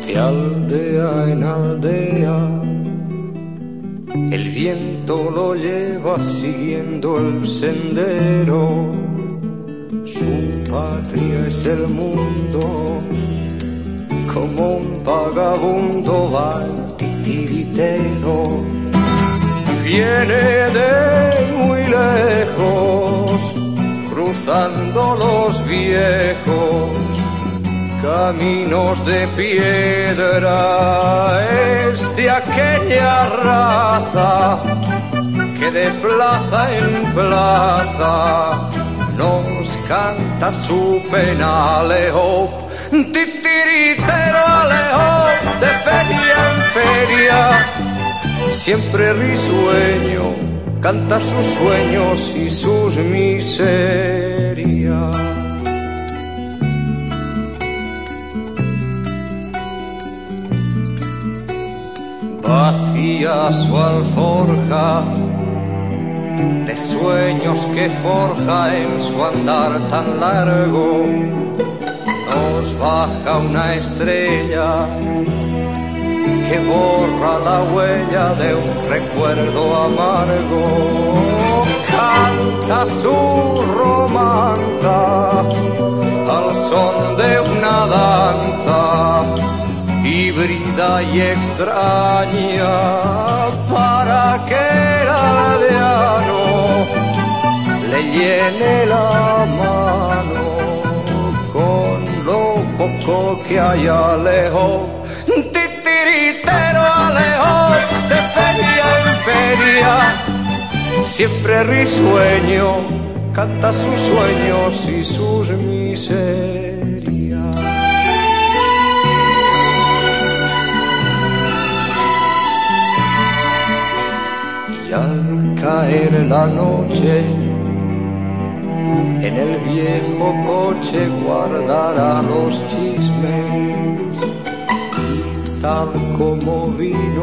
De aldea en aldea, el viento lo lleva siguiendo el sendero. Su patria es el mundo, como un vagabundo va el titiritero. Viene de muy lejos, cruzando los viejos caminos de piedra. Es de aquella raza que de plaza en plaza nos canta su pena. Alejop, titiritero, alejop, de feria en feria, siempre risueño, canta sus sueños y sus miserias. Vacía su alforja de sueños que forja en su andar tan largo. Nos baja una estrella que borra la huella de un recuerdo amargo. Canta su romanza al son de una danza híbrida y extraña, para que el aldeano le llene la mano con lo poco que hay. Alejop, titiritero, alejop, de feria en feria, siempre risueño, canta sus sueños y sus miserias. Y al caer la noche, en el viejo coche guardará los chismes, y tal como vino,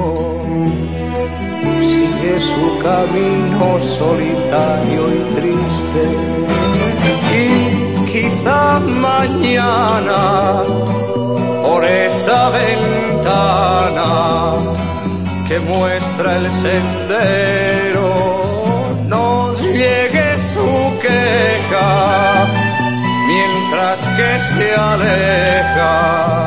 sigue su camino solitario y triste. Y quizá mañana, por esa ventana que muestra el sendero, nos llegue su queja, mientras que se aleja